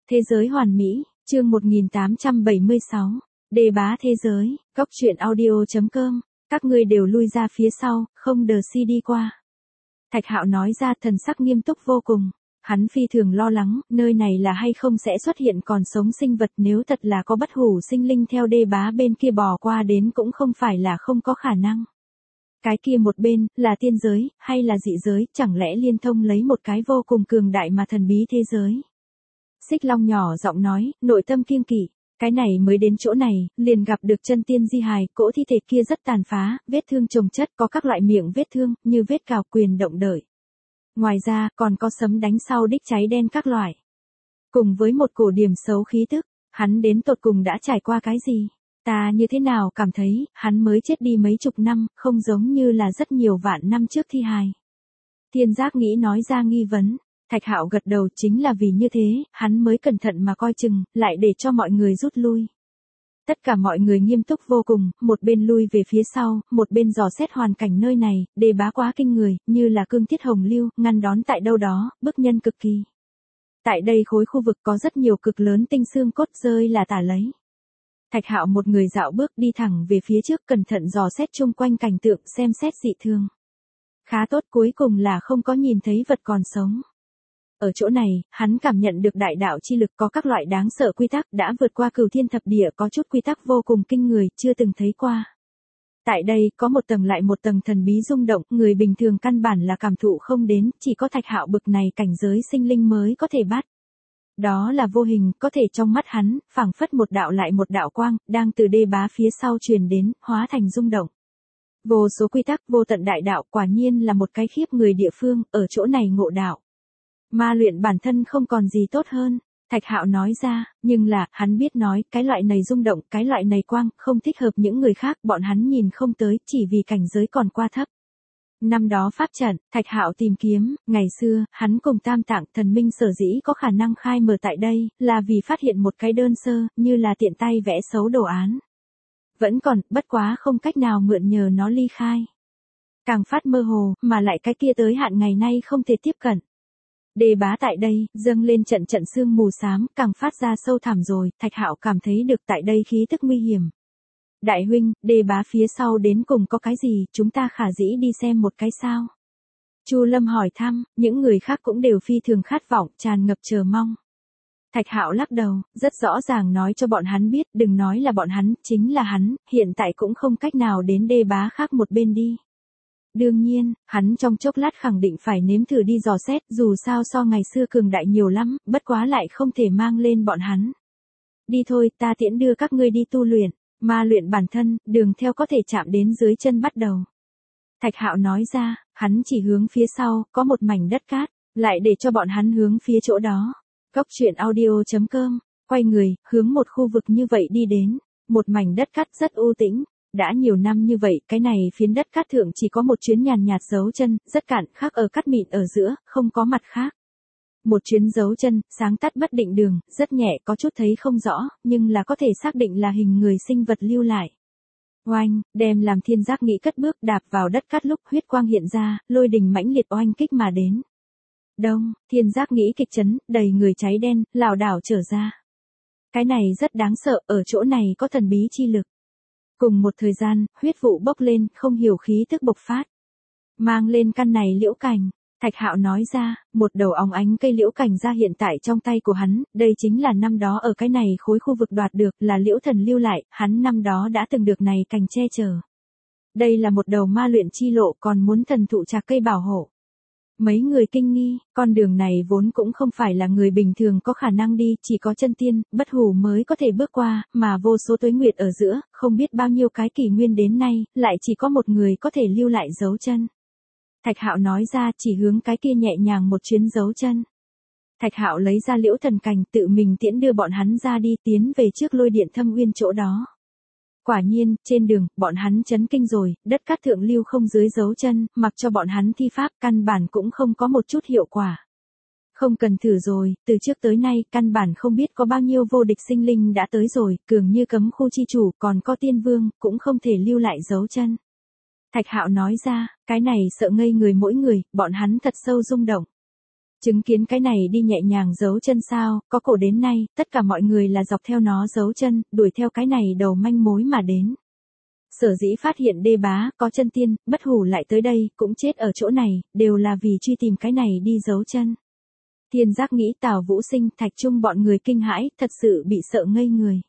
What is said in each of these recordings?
Thế giới hoàn mỹ, chương 1876. Đề bá thế giới, góc truyện audio.com. Các ngươi đều lui ra phía sau, không đờ si đi qua. Thạch Hạo nói ra, thần sắc nghiêm túc vô cùng. Hắn phi thường lo lắng, nơi này là hay không sẽ xuất hiện còn sống sinh vật, nếu thật là có bất hủ sinh linh theo đê bá bên kia bò qua đến cũng không phải là không có khả năng. Cái kia một bên, là tiên giới, hay là dị giới, chẳng lẽ liên thông lấy một cái vô cùng cường đại mà thần bí thế giới. Xích Long nhỏ giọng nói, nội tâm kiêng kỵ. Cái này mới đến chỗ này, liền gặp được chân tiên di hài, cỗ thi thể kia rất tàn phá, vết thương chồng chất, có các loại miệng vết thương, như vết cào quyền động đợi. Ngoài ra, còn có sấm đánh sau đích cháy đen các loại. Cùng với một cổ điểm xấu khí tức, hắn đến tột cùng đã trải qua cái gì? Ta như thế nào cảm thấy, hắn mới chết đi mấy chục năm, không giống như là rất nhiều vạn năm trước thi hài. Thiên Giác nghĩ nói ra nghi vấn. Thạch Hạo gật đầu, chính là vì như thế, hắn mới cẩn thận mà coi chừng, lại để cho mọi người rút lui. Tất cả mọi người nghiêm túc vô cùng, một bên lui về phía sau, một bên dò xét hoàn cảnh nơi này, đề bá quá kinh người, như là cương thiết hồng lưu, ngăn đón tại đâu đó, bức nhân cực kỳ. Tại đây khối khu vực có rất nhiều cực lớn tinh xương cốt rơi là tả lấy. Thạch Hạo một người dạo bước đi thẳng về phía trước, cẩn thận dò xét chung quanh cảnh tượng, xem xét dị thường. Khá tốt, cuối cùng là không có nhìn thấy vật còn sống. Ở chỗ này, hắn cảm nhận được đại đạo chi lực, có các loại đáng sợ quy tắc, đã vượt qua cửu thiên thập địa, có chút quy tắc vô cùng kinh người, chưa từng thấy qua. Tại đây, có một tầng lại một tầng thần bí rung động, người bình thường căn bản là cảm thụ không đến, chỉ có Thạch Hạo bực này cảnh giới sinh linh mới có thể bắt. Đó là vô hình, có thể trong mắt hắn, phảng phất một đạo lại một đạo quang, đang từ đê bá phía sau truyền đến, hóa thành rung động. Vô số quy tắc, vô tận đại đạo, quả nhiên là một cái khiếp người địa phương, ở chỗ này ngộ đạo. Ma luyện bản thân không còn gì tốt hơn, Thạch Hạo nói ra, nhưng là, hắn biết nói, cái loại này rung động, cái loại này quang, không thích hợp những người khác, bọn hắn nhìn không tới, chỉ vì cảnh giới còn qua thấp. Năm đó pháp trận, Thạch Hạo tìm kiếm, ngày xưa, hắn cùng Tam Tạng thần minh sở dĩ có khả năng khai mở tại đây, là vì phát hiện một cái đơn sơ, như là tiện tay vẽ xấu đồ án. Vẫn còn, bất quá không cách nào mượn nhờ nó ly khai. Càng phát mơ hồ, mà lại cái kia tới hạn ngày nay không thể tiếp cận. Đề bá tại đây, dâng lên trận trận sương mù xám, càng phát ra sâu thẳm rồi, Thạch Hạo cảm thấy được tại đây khí tức nguy hiểm. Đại huynh, đề bá phía sau đến cùng có cái gì, chúng ta khả dĩ đi xem một cái sao? Chu Lâm hỏi thăm, những người khác cũng đều phi thường khát vọng, tràn ngập chờ mong. Thạch Hạo lắc đầu, rất rõ ràng nói cho bọn hắn biết, đừng nói là bọn hắn, chính là hắn, hiện tại cũng không cách nào đến đê bá khác một bên đi. Đương nhiên, hắn trong chốc lát khẳng định phải nếm thử đi dò xét, dù sao so ngày xưa cường đại nhiều lắm, bất quá lại không thể mang lên bọn hắn. Đi thôi, ta tiễn đưa các ngươi đi tu luyện, ma luyện bản thân, đường theo có thể chạm đến dưới chân bắt đầu. Thạch Hạo nói ra, hắn chỉ hướng phía sau, có một mảnh đất cát, lại để cho bọn hắn hướng phía chỗ đó. Góc truyện audio.com, quay người, hướng một khu vực như vậy đi đến, một mảnh đất cát rất u tĩnh. Đã nhiều năm như vậy, cái này phiến đất cát thượng chỉ có một chuyến nhàn nhạt dấu chân, rất cạn, khác ở cát mịn ở giữa, không có mặt khác. Một chuyến dấu chân, sáng tắt bất định đường, rất nhẹ, có chút thấy không rõ, nhưng là có thể xác định là hình người sinh vật lưu lại. Oanh, đem làm Thiên Giác nghĩ cất bước đạp vào đất cát lúc huyết quang hiện ra, lôi đình mãnh liệt oanh kích mà đến. Đông, Thiên Giác nghĩ kịch chấn, đầy người cháy đen, lảo đảo trở ra. Cái này rất đáng sợ, ở chỗ này có thần bí chi lực. Cùng một thời gian, huyết vụ bốc lên, không hiểu khí tức bộc phát. Mang lên căn này liễu cành, Thạch Hạo nói ra, một đầu óng ánh cây liễu cành ra hiện tại trong tay của hắn, đây chính là năm đó ở cái này khối khu vực đoạt được, là liễu thần lưu lại, hắn năm đó đã từng được này cành che chở. Đây là một đầu ma luyện chi lộ, còn muốn thần thụ trạc cây bảo hộ. Mấy người kinh nghi, con đường này vốn cũng không phải là người bình thường có khả năng đi, chỉ có chân tiên, bất hủ mới có thể bước qua, mà vô số tuế nguyệt ở giữa, không biết bao nhiêu cái kỷ nguyên đến nay, lại chỉ có một người có thể lưu lại dấu chân. Thạch Hạo nói ra, chỉ hướng cái kia nhẹ nhàng một chuyến dấu chân. Thạch Hạo lấy ra liễu thần cành, tự mình tiễn đưa bọn hắn ra đi, tiến về trước lôi điện thâm uyên chỗ đó. Quả nhiên, trên đường, bọn hắn chấn kinh rồi, đất cát thượng lưu không dưới dấu chân, mặc cho bọn hắn thi pháp, căn bản cũng không có một chút hiệu quả. Không cần thử rồi, từ trước tới nay, căn bản không biết có bao nhiêu vô địch sinh linh đã tới rồi, cường như cấm khu chi chủ, còn có tiên vương, cũng không thể lưu lại dấu chân. Thạch Hạo nói ra, cái này sợ ngây người mỗi người, bọn hắn thật sâu rung động. Chứng kiến cái này đi nhẹ nhàng giấu chân sao, có cổ đến nay, tất cả mọi người là dọc theo nó giấu chân, đuổi theo cái này đầu manh mối mà đến. Sở dĩ phát hiện đê bá, có chân tiên, bất hủ lại tới đây, cũng chết ở chỗ này, đều là vì truy tìm cái này đi giấu chân. Thiên giác nghĩ Tào Vũ Sinh, Thạch Trung bọn người kinh hãi, thật sự bị sợ ngây người.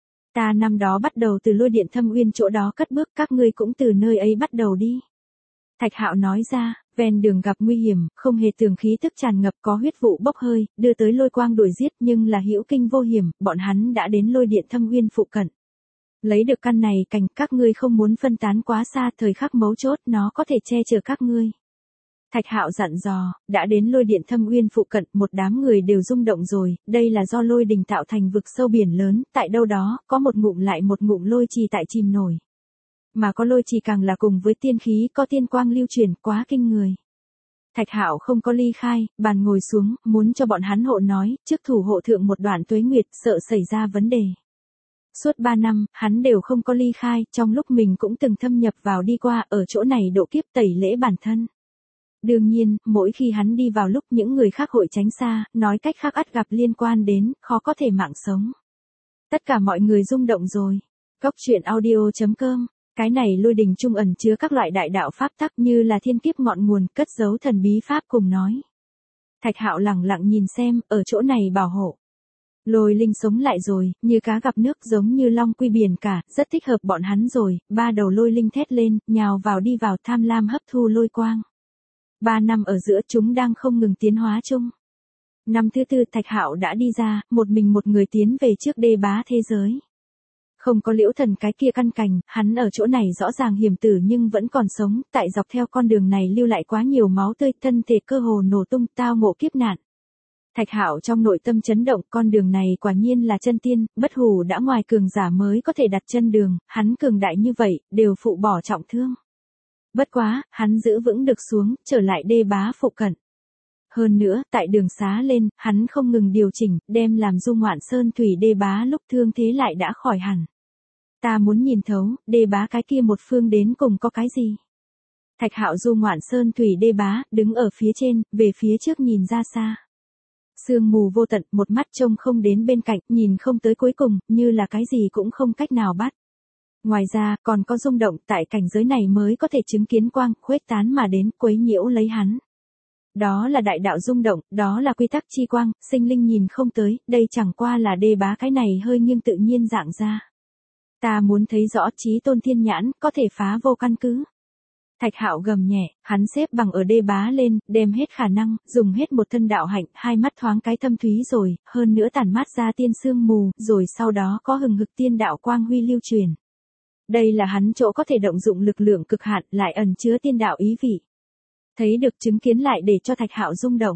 Ta năm đó bắt đầu từ lôi điện Thâm Uyên chỗ đó cất bước, các ngươi cũng từ nơi ấy bắt đầu đi. Thạch Hạo nói ra, ven đường gặp nguy hiểm, không hề tường khí tức tràn ngập có huyết vụ bốc hơi, đưa tới lôi quang đuổi giết nhưng là hữu kinh vô hiểm, bọn hắn đã đến lôi điện Thâm Uyên phụ cận. Lấy được căn này cành các ngươi không muốn phân tán quá xa, thời khắc mấu chốt nó có thể che chở các ngươi. Thạch Hạo dặn dò, đã đến lôi điện Thâm Uyên phụ cận, một đám người đều rung động rồi, đây là do lôi đình tạo thành vực sâu biển lớn, tại đâu đó, có một ngụm lại một ngụm lôi trì tại chìm nổi. Mà có lôi trì càng là cùng với tiên khí có tiên quang lưu truyền, quá kinh người. Thạch Hạo không có ly khai, bàn ngồi xuống, muốn cho bọn hắn hộ nói, trước thủ hộ thượng một đoạn tuế nguyệt, sợ xảy ra vấn đề. Suốt 3 năm, hắn đều không có ly khai, trong lúc mình cũng từng thâm nhập vào đi qua, ở chỗ này độ kiếp tẩy lễ bản thân. Đương nhiên, mỗi khi hắn đi vào lúc những người khác hội tránh xa, nói cách khác ắt gặp liên quan đến, khó có thể mạng sống. Tất cả mọi người rung động rồi. Góc truyện audio.com. Cái này lôi đình trung ẩn chứa các loại đại đạo pháp tắc như là thiên kiếp ngọn nguồn, cất giấu thần bí pháp cùng nói. Thạch Hạo lẳng lặng nhìn xem, ở chỗ này bảo hộ. Lôi linh sống lại rồi, như cá gặp nước giống như long quy biển cả, rất thích hợp bọn hắn rồi, 3 đầu lôi linh thét lên, nhào vào đi vào tham lam hấp thu lôi quang. 3 năm ở giữa chúng đang không ngừng tiến hóa chung. Năm thứ 4 Thạch Hạo đã đi ra, một mình một người tiến về trước đê bá thế giới. Không có Liễu Thần cái kia căn cành, hắn ở chỗ này rõ ràng hiểm tử nhưng vẫn còn sống, tại dọc theo con đường này lưu lại quá nhiều máu tươi, thân thể cơ hồ nổ tung, tao ngộ kiếp nạn. Thạch Hạo trong nội tâm chấn động, con đường này quả nhiên là chân tiên, bất hủ đã ngoài cường giả mới có thể đặt chân đường, hắn cường đại như vậy, đều phụ bỏ trọng thương. Bất quá, hắn giữ vững được xuống, trở lại đê bá phụ cận. Hơn nữa, tại đường xá lên, hắn không ngừng điều chỉnh, đem làm du ngoạn sơn thủy đê bá lúc thương thế lại đã khỏi hẳn. Ta muốn nhìn thấu, đê bá cái kia một phương đến cùng có cái gì? Thạch Hạo du ngoạn sơn thủy đê bá, đứng ở phía trên, về phía trước nhìn ra xa. Sương mù vô tận, một mắt trông không đến bên cạnh, nhìn không tới cuối cùng, như là cái gì cũng không cách nào bắt. Ngoài ra, còn có rung động tại cảnh giới này mới có thể chứng kiến quang, khuếch tán mà đến, quấy nhiễu lấy hắn. Đó là đại đạo rung động, đó là quy tắc chi quang, sinh linh nhìn không tới, đây chẳng qua là đê bá cái này hơi nghiêng tự nhiên dạng ra. Ta muốn thấy rõ chí tôn thiên nhãn, có thể phá vô căn cứ. Thạch Hạo gầm nhẹ, hắn xếp bằng ở đê bá lên, đem hết khả năng, dùng hết một thân đạo hạnh, hai mắt thoáng cái thâm thúy rồi, hơn nữa tản mát ra tiên sương mù, rồi sau đó có hừng hực tiên đạo quang huy lưu truyền. Đây là hắn chỗ có thể động dụng lực lượng cực hạn, lại ẩn chứa tiên đạo ý vị. Thấy được chứng kiến lại để cho Thạch Hạo rung động.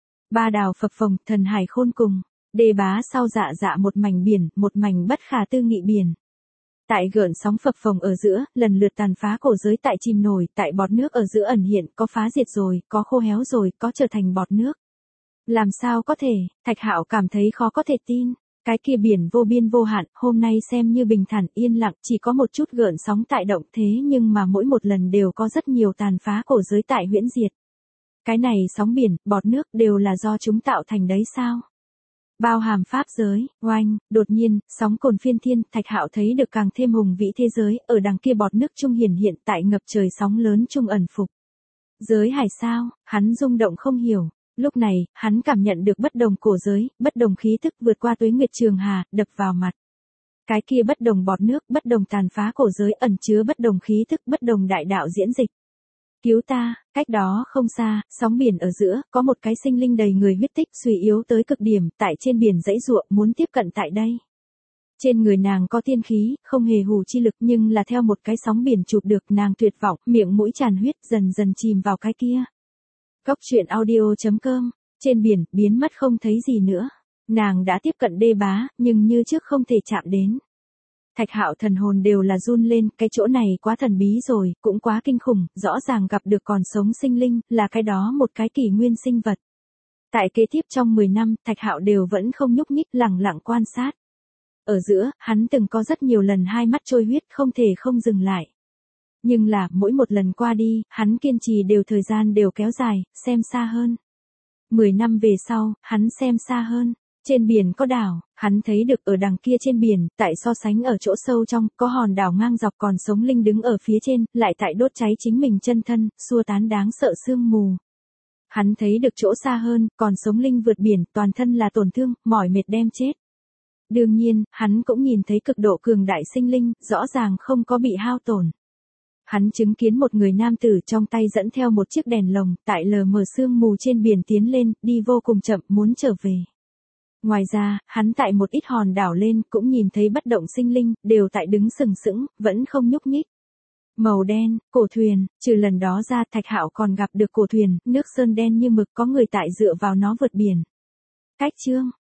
Ba đào phập phồng, thần hải khôn cùng, đê bá sau dạ dạ một mảnh biển, một mảnh bất khả tư nghị biển. Tại gợn sóng phập phồng ở giữa, lần lượt tàn phá cổ giới tại chìm nổi, tại bọt nước ở giữa ẩn hiện, có phá diệt rồi, có khô héo rồi, có trở thành bọt nước. Làm sao có thể, Thạch Hạo cảm thấy khó có thể tin. Cái kia biển vô biên vô hạn, hôm nay xem như bình thản yên lặng, chỉ có một chút gợn sóng tại động thế nhưng mà mỗi một lần đều có rất nhiều tàn phá cổ giới tại huyễn diệt. Cái này sóng biển, bọt nước đều là do chúng tạo thành đấy sao? Bao hàm pháp giới, oanh, đột nhiên, sóng cồn phiên thiên, Thạch Hạo thấy được càng thêm hùng vĩ thế giới, ở đằng kia bọt nước trung hiển hiện tại ngập trời sóng lớn trung ẩn phục. Giới hải sao, hắn rung động không hiểu. Lúc này, hắn cảm nhận được bất đồng cổ giới, bất đồng khí thức vượt qua tuế nguyệt trường hà, đập vào mặt. Cái kia bất đồng bọt nước, bất đồng tàn phá cổ giới ẩn chứa bất đồng khí thức, bất đồng đại đạo diễn dịch. Cứu ta, cách đó không xa, sóng biển ở giữa, có một cái sinh linh đầy người huyết tích suy yếu tới cực điểm, tại trên biển dãy ruộng muốn tiếp cận tại đây. Trên người nàng có tiên khí, không hề hù chi lực nhưng là theo một cái sóng biển chụp được nàng tuyệt vọng, miệng mũi tràn huyết dần dần chìm vào cái kia. Góc truyện audio.com, trên biển, biến mất không thấy gì nữa. Nàng đã tiếp cận đê bá, nhưng như trước không thể chạm đến. Thạch Hạo thần hồn đều là run lên, cái chỗ này quá thần bí rồi, cũng quá kinh khủng, rõ ràng gặp được còn sống sinh linh, là cái đó một cái kỷ nguyên sinh vật. Tại kế tiếp trong 10 năm, Thạch Hạo đều vẫn không nhúc nhích, lẳng lặng quan sát. Ở giữa, hắn từng có rất nhiều lần hai mắt trôi huyết không thể không dừng lại. Nhưng là, mỗi một lần qua đi, hắn kiên trì đều thời gian đều kéo dài, xem xa hơn. 10 năm về sau, hắn xem xa hơn. Trên biển có đảo, hắn thấy được ở đằng kia trên biển, tại so sánh ở chỗ sâu trong, có hòn đảo ngang dọc còn sống linh đứng ở phía trên, lại tại đốt cháy chính mình chân thân, xua tán đáng sợ sương mù. Hắn thấy được chỗ xa hơn, còn sống linh vượt biển, toàn thân là tổn thương, mỏi mệt đem chết. Đương nhiên, hắn cũng nhìn thấy cực độ cường đại sinh linh, rõ ràng không có bị hao tổn. Hắn chứng kiến một người nam tử trong tay dẫn theo một chiếc đèn lồng, tại lờ mờ sương mù trên biển tiến lên, đi vô cùng chậm, muốn trở về. Ngoài ra, hắn tại một ít hòn đảo lên, cũng nhìn thấy bất động sinh linh, đều tại đứng sừng sững, vẫn không nhúc nhích. Màu đen, cổ thuyền, trừ lần đó ra Thạch Hạo còn gặp được cổ thuyền, nước sơn đen như mực có người tại dựa vào nó vượt biển. Cách chương